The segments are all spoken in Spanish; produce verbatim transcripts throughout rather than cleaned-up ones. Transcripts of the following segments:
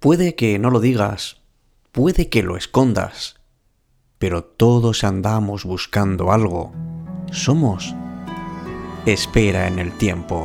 Puede que no lo digas, puede que lo escondas, pero todos andamos buscando algo. Somos espera en el tiempo.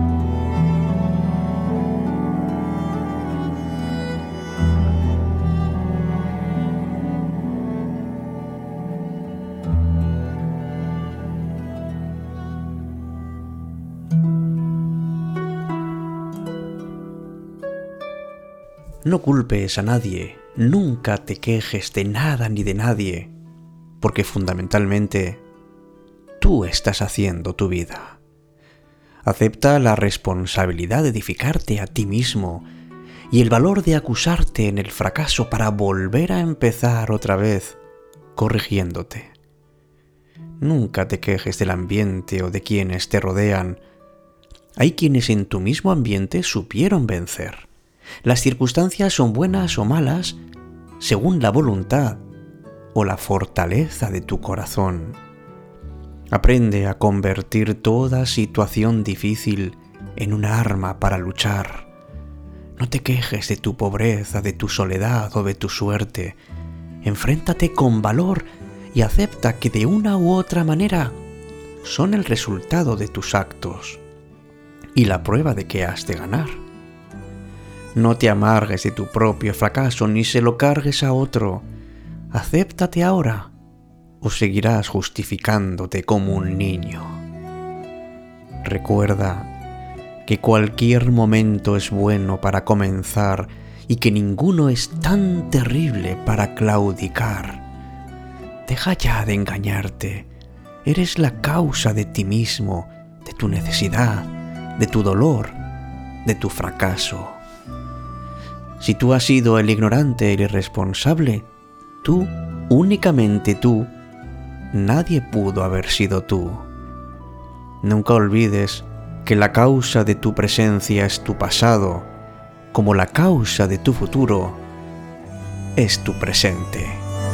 No culpes a nadie, nunca te quejes de nada ni de nadie, porque fundamentalmente tú estás haciendo tu vida. Acepta la responsabilidad de edificarte a ti mismo y el valor de acusarte en el fracaso para volver a empezar otra vez, corrigiéndote. Nunca te quejes del ambiente o de quienes te rodean. Hay quienes en tu mismo ambiente supieron vencer. Las circunstancias son buenas o malas según la voluntad o la fortaleza de tu corazón. Aprende a convertir toda situación difícil en una arma para luchar. No te quejes de tu pobreza, de tu soledad o de tu suerte. Enfréntate con valor y acepta que de una u otra manera son el resultado de tus actos y la prueba de que has de ganar. No te amargues de tu propio fracaso ni se lo cargues a otro. Acéptate ahora o seguirás justificándote como un niño. Recuerda que cualquier momento es bueno para comenzar y que ninguno es tan terrible para claudicar. Deja ya de engañarte. Eres la causa de ti mismo, de tu necesidad, de tu dolor, de tu fracaso. Si tú has sido el ignorante y el irresponsable, tú, únicamente tú, nadie pudo haber sido tú. Nunca olvides que la causa de tu presencia es tu pasado, como la causa de tu futuro es tu presente.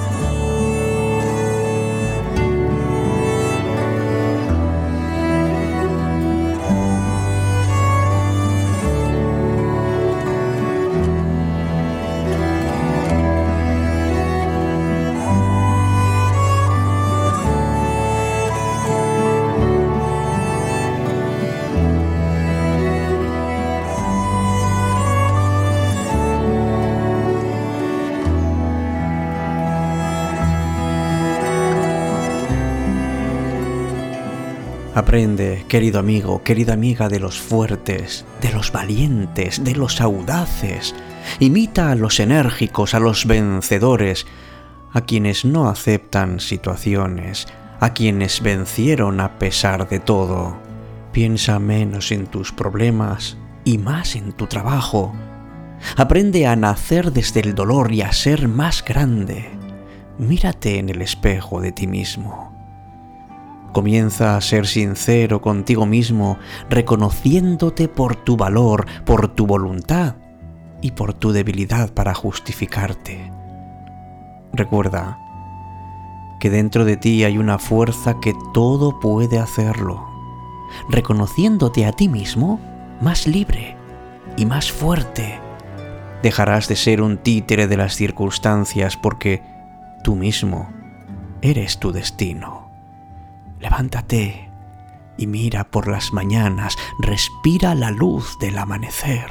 Aprende, querido amigo, querida amiga, de los fuertes, de los valientes, de los audaces. Imita a los enérgicos, a los vencedores, a quienes no aceptan situaciones, a quienes vencieron a pesar de todo. Piensa menos en tus problemas y más en tu trabajo. Aprende a nacer desde el dolor y a ser más grande. Mírate en el espejo de ti mismo. Comienza a ser sincero contigo mismo, reconociéndote por tu valor, por tu voluntad y por tu debilidad para justificarte. Recuerda que dentro de ti hay una fuerza que todo puede hacerlo. Reconociéndote a ti mismo, más libre y más fuerte, dejarás de ser un títere de las circunstancias porque tú mismo eres tu destino. Levántate y mira por las mañanas, respira la luz del amanecer.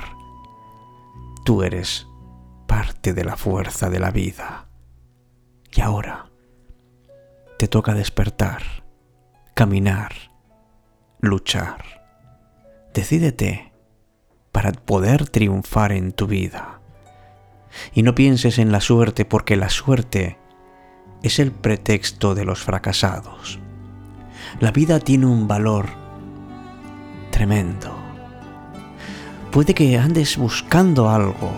Tú eres parte de la fuerza de la vida. Y ahora te toca despertar, caminar, luchar. Decídete para poder triunfar en tu vida. Y no pienses en la suerte, porque la suerte es el pretexto de los fracasados. La vida tiene un valor tremendo. Puede que andes buscando algo.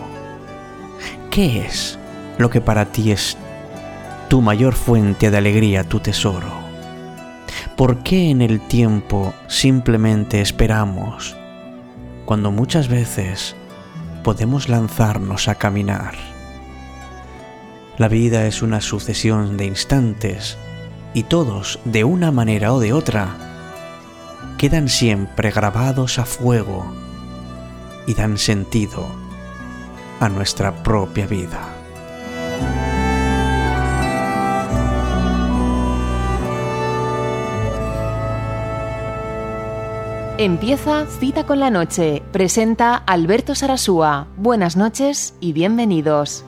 ¿Qué es lo que para ti es tu mayor fuente de alegría, tu tesoro? ¿Por qué en el tiempo simplemente esperamos cuando muchas veces podemos lanzarnos a caminar? La vida es una sucesión de instantes y todos, de una manera o de otra, quedan siempre grabados a fuego y dan sentido a nuestra propia vida. Empieza Cita con la Noche. Presenta Alberto Sarasúa. Buenas noches y bienvenidos.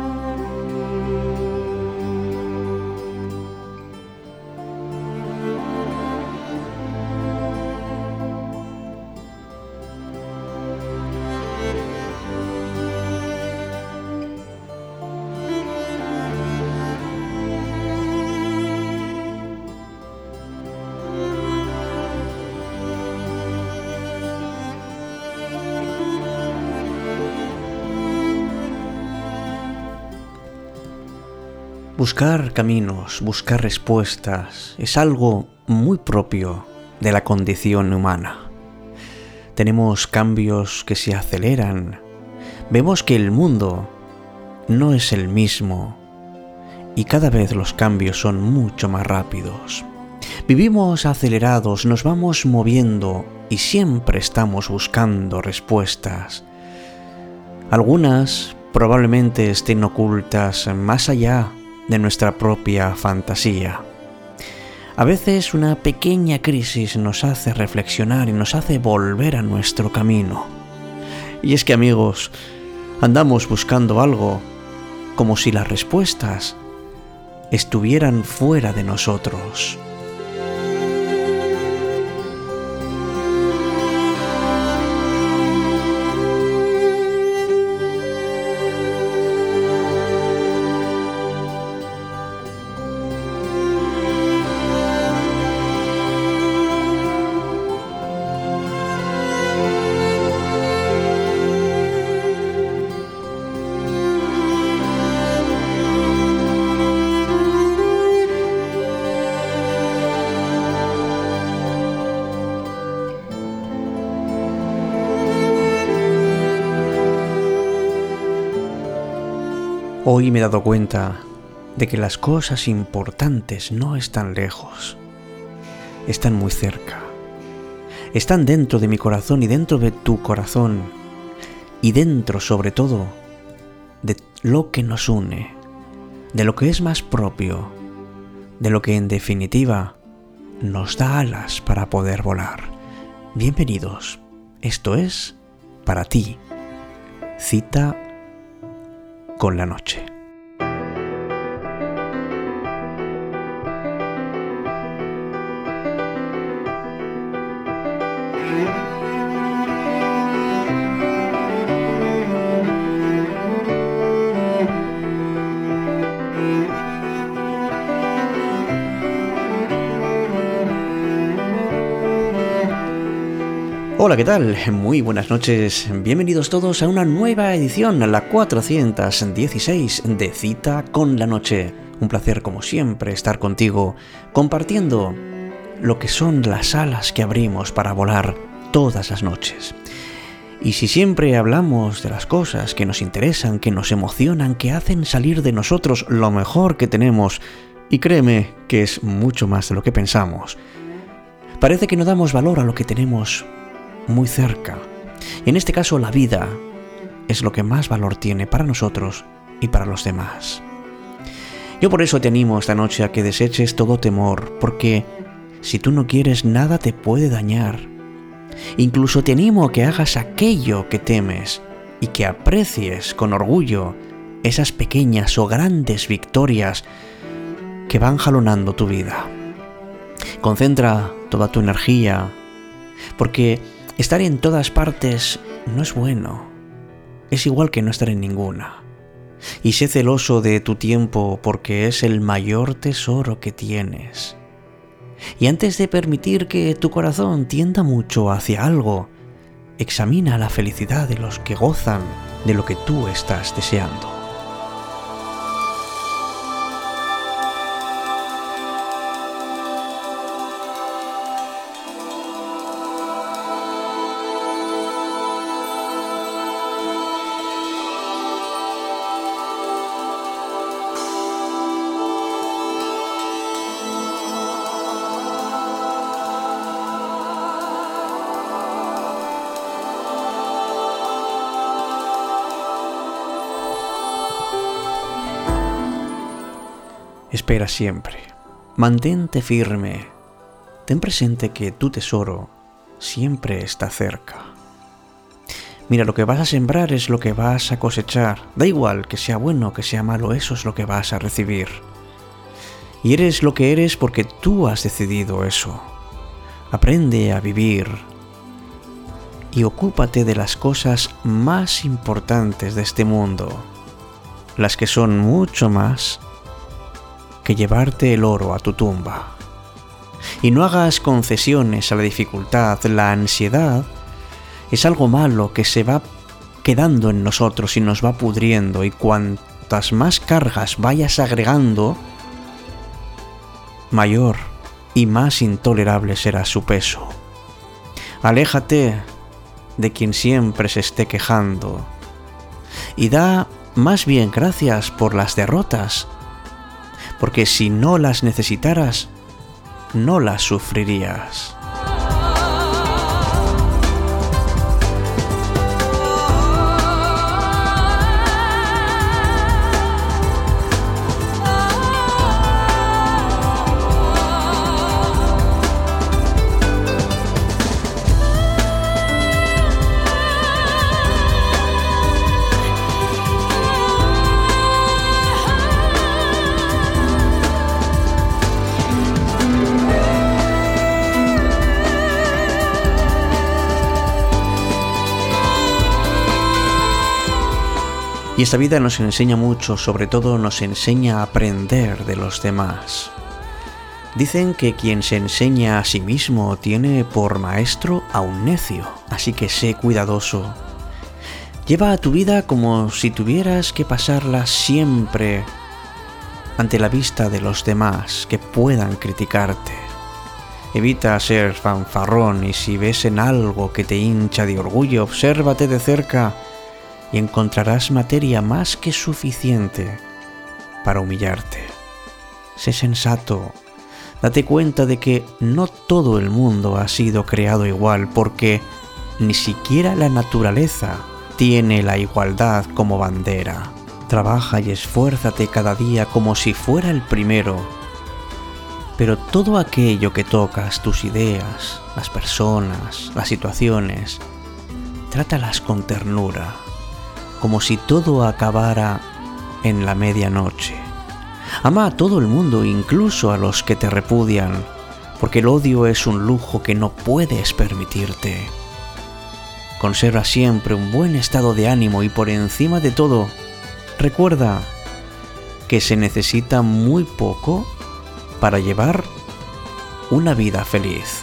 Buscar caminos, buscar respuestas, es algo muy propio de la condición humana. Tenemos cambios que se aceleran, vemos que el mundo no es el mismo y cada vez los cambios son mucho más rápidos. Vivimos acelerados, nos vamos moviendo y siempre estamos buscando respuestas. Algunas probablemente estén ocultas más allá de nuestra propia fantasía. A veces una pequeña crisis nos hace reflexionar y nos hace volver a nuestro camino. Y es que, amigos, andamos buscando algo como si las respuestas estuvieran fuera de nosotros. Hoy me he dado cuenta de que las cosas importantes no están lejos, están muy cerca, están dentro de mi corazón y dentro de tu corazón y dentro sobre todo de lo que nos une, de lo que es más propio, de lo que en definitiva nos da alas para poder volar. Bienvenidos, esto es para ti, Cita con la Noche. Hola, ¿qué tal? Muy buenas noches. Bienvenidos todos a una nueva edición, a la cuatrocientos dieciséis de Cita con la Noche. Un placer, como siempre, estar contigo, compartiendo lo que son las alas que abrimos para volar todas las noches. Y si siempre hablamos de las cosas que nos interesan, que nos emocionan, que hacen salir de nosotros lo mejor que tenemos, y créeme que es mucho más de lo que pensamos, parece que no damos valor a lo que tenemos muy cerca. Y en este caso la vida es lo que más valor tiene para nosotros y para los demás. Yo por eso te animo esta noche a que deseches todo temor, porque si tú no quieres, nada te puede dañar. Incluso te animo a que hagas aquello que temes y que aprecies con orgullo esas pequeñas o grandes victorias que van jalonando tu vida. Concentra toda tu energía, porque estar en todas partes no es bueno. Es igual que no estar en ninguna. Y sé celoso de tu tiempo porque es el mayor tesoro que tienes. Y antes de permitir que tu corazón tienda mucho hacia algo, examina la felicidad de los que gozan de lo que tú estás deseando. Espera siempre. Mantente firme. Ten presente que tu tesoro siempre está cerca. Mira, lo que vas a sembrar es lo que vas a cosechar. Da igual que sea bueno o que sea malo, eso es lo que vas a recibir. Y eres lo que eres porque tú has decidido eso. Aprende a vivir y ocúpate de las cosas más importantes de este mundo, las que son mucho más que llevarte el oro a tu tumba. Y no hagas concesiones a la dificultad. La ansiedad es algo malo que se va quedando en nosotros y nos va pudriendo, y cuantas más cargas vayas agregando, mayor y más intolerable será su peso. Aléjate de quien siempre se esté quejando y da más bien gracias por las derrotas, porque si no las necesitaras, no las sufrirías. Y esta vida nos enseña mucho, sobre todo nos enseña a aprender de los demás. Dicen que quien se enseña a sí mismo tiene por maestro a un necio, así que sé cuidadoso. Lleva a tu vida como si tuvieras que pasarla siempre ante la vista de los demás que puedan criticarte. Evita ser fanfarrón y si ves en algo que te hincha de orgullo, obsérvate de cerca y encontrarás materia más que suficiente para humillarte. Sé sensato, date cuenta de que no todo el mundo ha sido creado igual, porque ni siquiera la naturaleza tiene la igualdad como bandera. Trabaja y esfuérzate cada día como si fuera el primero, pero todo aquello que tocas, tus ideas, las personas, las situaciones, trátalas con ternura, como si todo acabara en la medianoche. Ama a todo el mundo, incluso a los que te repudian, porque el odio es un lujo que no puedes permitirte. Conserva siempre un buen estado de ánimo y por encima de todo, recuerda que se necesita muy poco para llevar una vida feliz.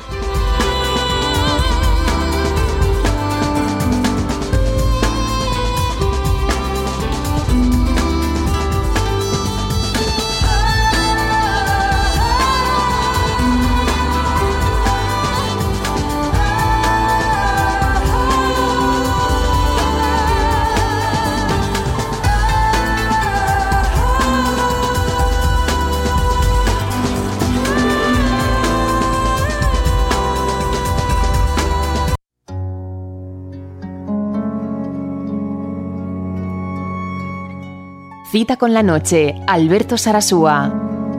Cita con la noche, Alberto Sarasúa.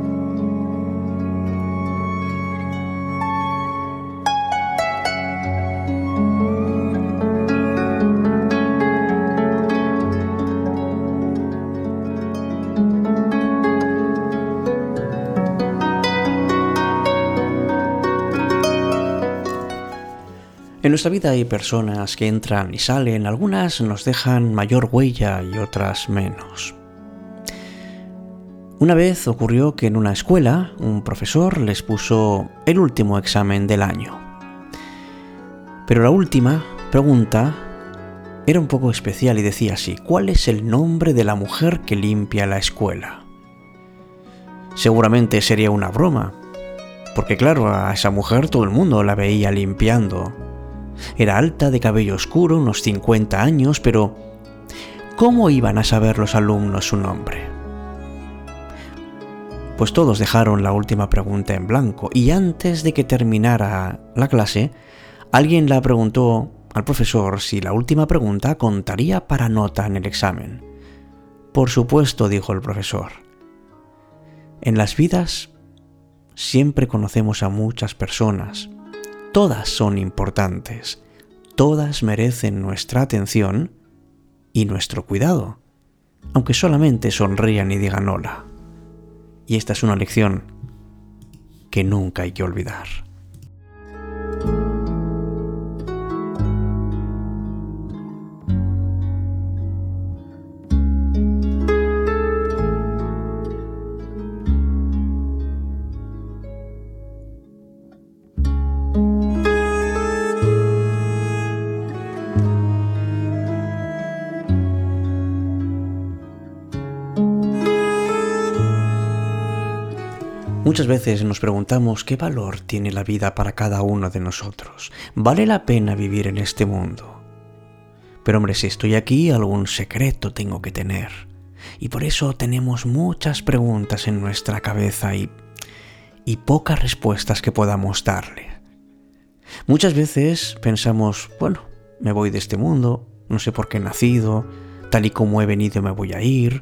En nuestra vida hay personas que entran y salen, algunas nos dejan mayor huella y otras menos. Una vez ocurrió que en una escuela un profesor les puso el último examen del año. Pero la última pregunta era un poco especial y decía así: ¿cuál es el nombre de la mujer que limpia la escuela? Seguramente sería una broma, porque claro, a esa mujer todo el mundo la veía limpiando. Era alta, de cabello oscuro, unos cincuenta años, pero ¿cómo iban a saber los alumnos su nombre? Pues todos dejaron la última pregunta en blanco, y antes de que terminara la clase, alguien le preguntó al profesor si la última pregunta contaría para nota en el examen. Por supuesto, dijo el profesor. En las vidas siempre conocemos a muchas personas. Todas son importantes. Todas merecen nuestra atención y nuestro cuidado, aunque solamente sonrían y digan hola. Y esta es una lección que nunca hay que olvidar. Muchas veces nos preguntamos qué valor tiene la vida para cada uno de nosotros. ¿Vale la pena vivir en este mundo? Pero hombre, si estoy aquí, algún secreto tengo que tener. Y por eso tenemos muchas preguntas en nuestra cabeza y, y pocas respuestas que podamos darle. Muchas veces pensamos, bueno, me voy de este mundo, no sé por qué he nacido, tal y como he venido me voy a ir.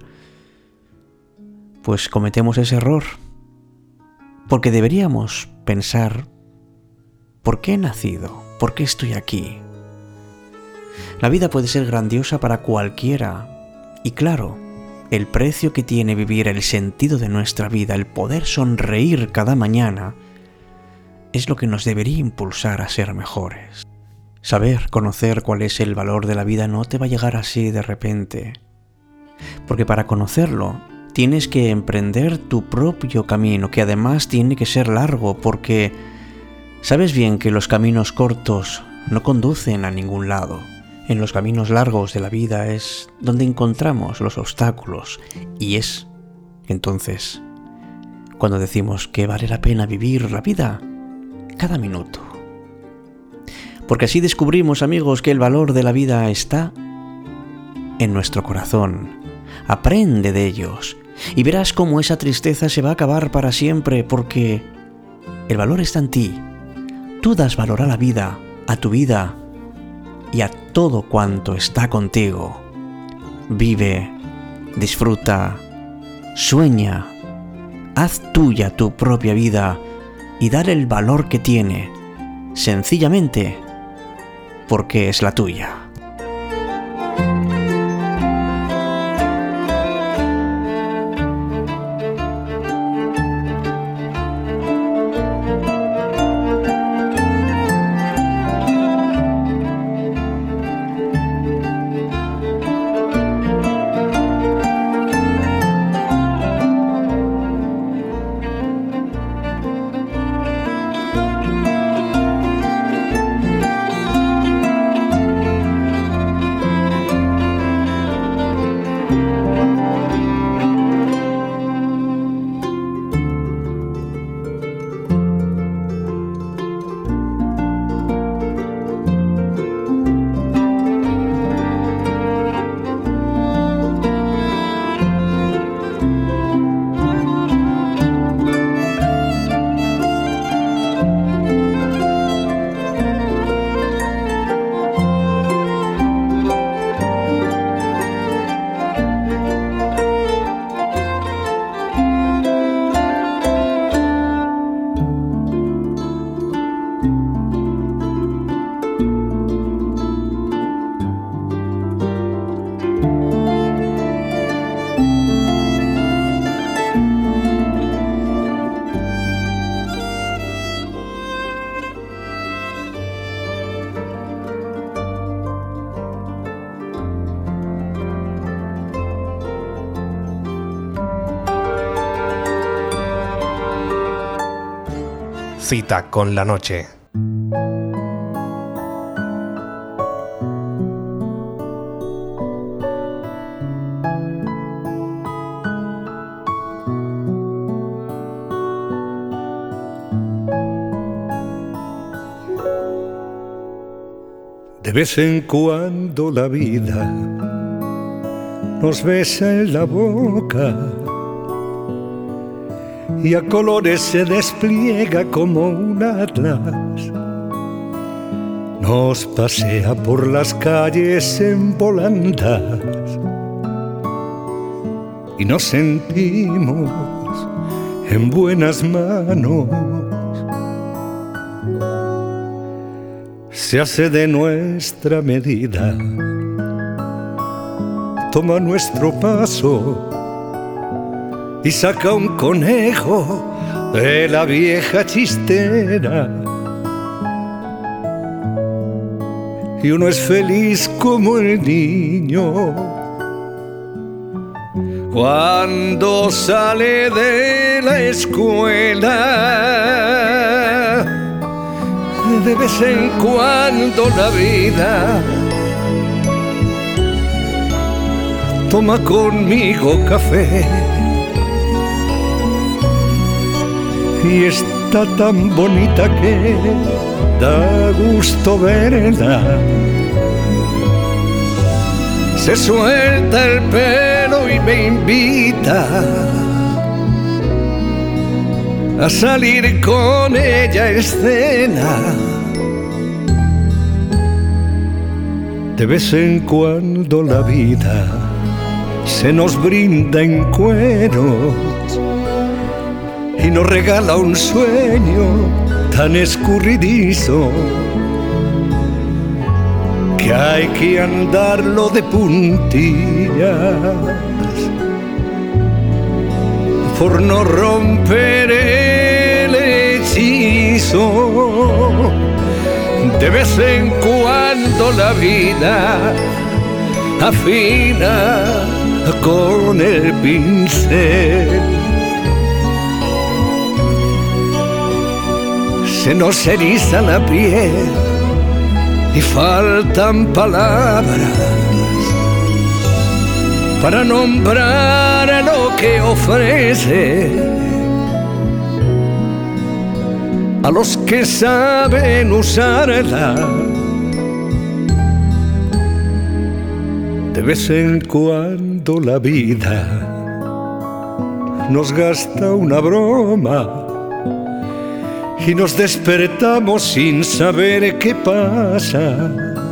Pues cometemos ese error. Porque deberíamos pensar, ¿por qué he nacido? ¿Por qué estoy aquí? La vida puede ser grandiosa para cualquiera. Y claro, el precio que tiene vivir, el sentido de nuestra vida, el poder sonreír cada mañana, es lo que nos debería impulsar a ser mejores. Saber, conocer cuál es el valor de la vida no te va a llegar así de repente. Porque para conocerlo, tienes que emprender tu propio camino, que además tiene que ser largo, porque sabes bien que los caminos cortos no conducen a ningún lado. En los caminos largos de la vida es donde encontramos los obstáculos, y es entonces cuando decimos que vale la pena vivir la vida cada minuto. Porque así descubrimos, amigos, que el valor de la vida está en nuestro corazón. Aprende de ellos. Y verás cómo esa tristeza se va a acabar para siempre, porque el valor está en ti. Tú das valor a la vida, a tu vida y a todo cuanto está contigo. Vive, disfruta, sueña, haz tuya tu propia vida y dale el valor que tiene, sencillamente porque es la tuya. Cita con la noche. De vez en cuando la vida nos besa en la boca y a colores se despliega como un atlas. Nos pasea por las calles en volandas y nos sentimos en buenas manos. Se hace de nuestra medida, toma nuestro paso y saca un conejo de la vieja chistera. Y uno es feliz como el niño cuando sale de la escuela. De vez en cuando la vida toma conmigo café y está tan bonita que da gusto verla. Se suelta el pelo y me invita a salir con ella a escena. De vez en cuando la vida se nos brinda en cueros y nos regala un sueño tan escurridizo que hay que andarlo de puntillas por no romper el hechizo. De vez en cuando la vida afina con el pincel. Se nos eriza la piel y faltan palabras para nombrar lo que ofrece a los que saben usarla. De vez en cuando la vida nos gasta una broma y nos despertamos sin saber qué pasa,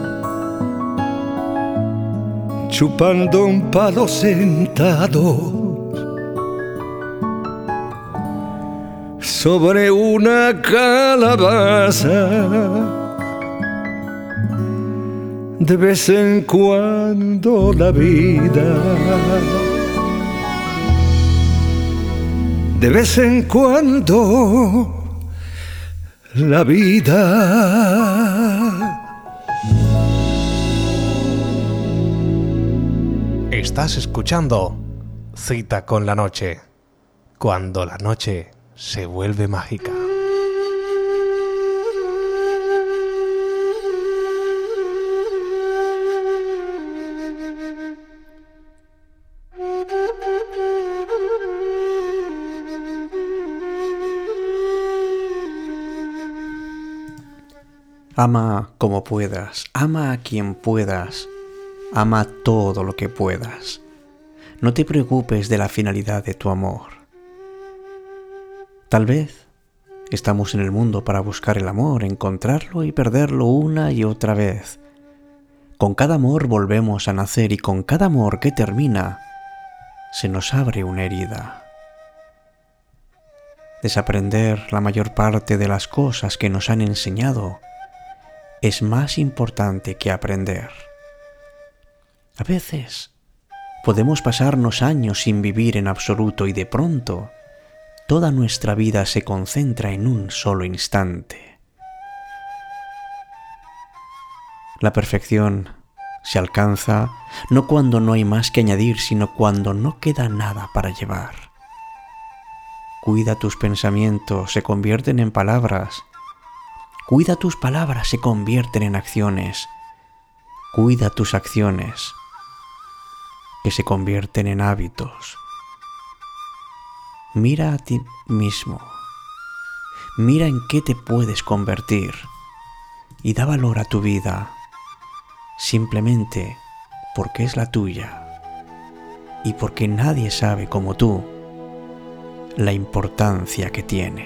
chupando un palo sentados sobre una calabaza. De vez en cuando la vida, de vez en cuando la vida. Estás escuchando Cita con la Noche, cuando la noche se vuelve mágica. Ama como puedas, ama a quien puedas, ama todo lo que puedas. No te preocupes de la finalidad de tu amor. Tal vez estamos en el mundo para buscar el amor, encontrarlo y perderlo una y otra vez. Con cada amor volvemos a nacer y con cada amor que termina, se nos abre una herida. Desaprender la mayor parte de las cosas que nos han enseñado es más importante que aprender. A veces podemos pasarnos años sin vivir en absoluto y de pronto toda nuestra vida se concentra en un solo instante. La perfección se alcanza no cuando no hay más que añadir, sino cuando no queda nada para llevar. Cuida tus pensamientos, se convierten en palabras. Cuida tus palabras, se convierten en acciones. Cuida tus acciones, que se convierten en hábitos. Mira a ti mismo. Mira en qué te puedes convertir y da valor a tu vida, simplemente porque es la tuya y porque nadie sabe como tú la importancia que tiene.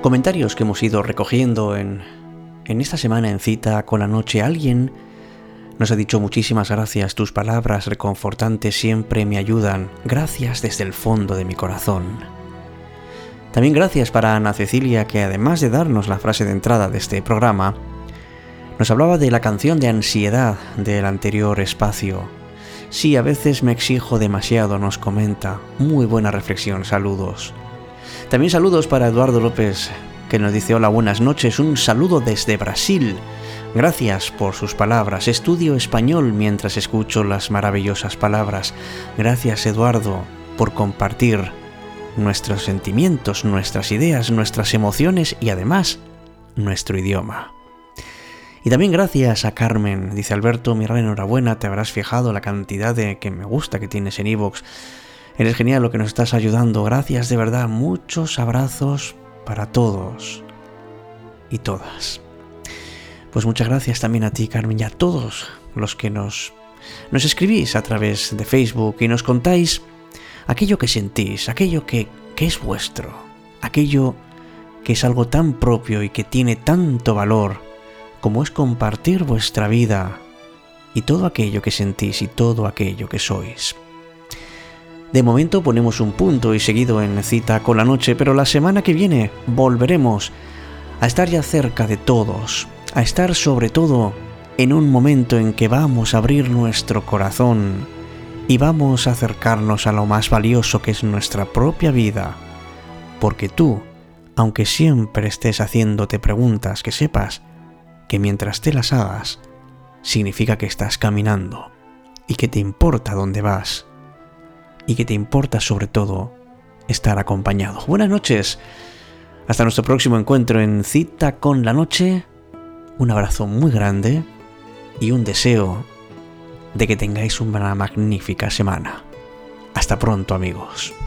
comentarios que hemos ido recogiendo en, en esta semana en Cita con la Noche. Alguien nos ha dicho: muchísimas gracias, tus palabras reconfortantes siempre me ayudan, gracias desde el fondo de mi corazón. También gracias para Ana Cecilia, que además de darnos la frase de entrada de este programa, nos hablaba de la canción de Ansiedad del anterior espacio. Sí, a veces me exijo demasiado, nos comenta. Muy buena reflexión, saludos. También saludos para Eduardo López, que nos dice: hola, buenas noches, un saludo desde Brasil. Gracias por sus palabras. Estudio español mientras escucho las maravillosas palabras. Gracias, Eduardo, por compartir nuestros sentimientos, nuestras ideas, nuestras emociones y además nuestro idioma. Y también gracias a Carmen, dice Alberto: mi gran enhorabuena, te habrás fijado la cantidad de que me gusta que tienes en iVoox. Eres genial lo que nos estás ayudando, gracias de verdad, muchos abrazos para todos y todas. Pues muchas gracias también a ti, Carmen, y a todos los que nos, nos escribís a través de Facebook y nos contáis aquello que sentís, aquello que, que es vuestro, aquello que es algo tan propio y que tiene tanto valor como es compartir vuestra vida y todo aquello que sentís y todo aquello que sois. De momento ponemos un punto y seguido en Cita con la Noche, pero la semana que viene volveremos a estar ya cerca de todos, a estar sobre todo en un momento en que vamos a abrir nuestro corazón y vamos a acercarnos a lo más valioso que es nuestra propia vida, porque tú, aunque siempre estés haciéndote preguntas, que sepas que mientras te las hagas, significa que estás caminando y que te importa dónde vas y que te importa sobre todo estar acompañado. Buenas noches, hasta nuestro próximo encuentro en Cita con la Noche. Un abrazo muy grande y un deseo de que tengáis una magnífica semana. Hasta pronto, amigos.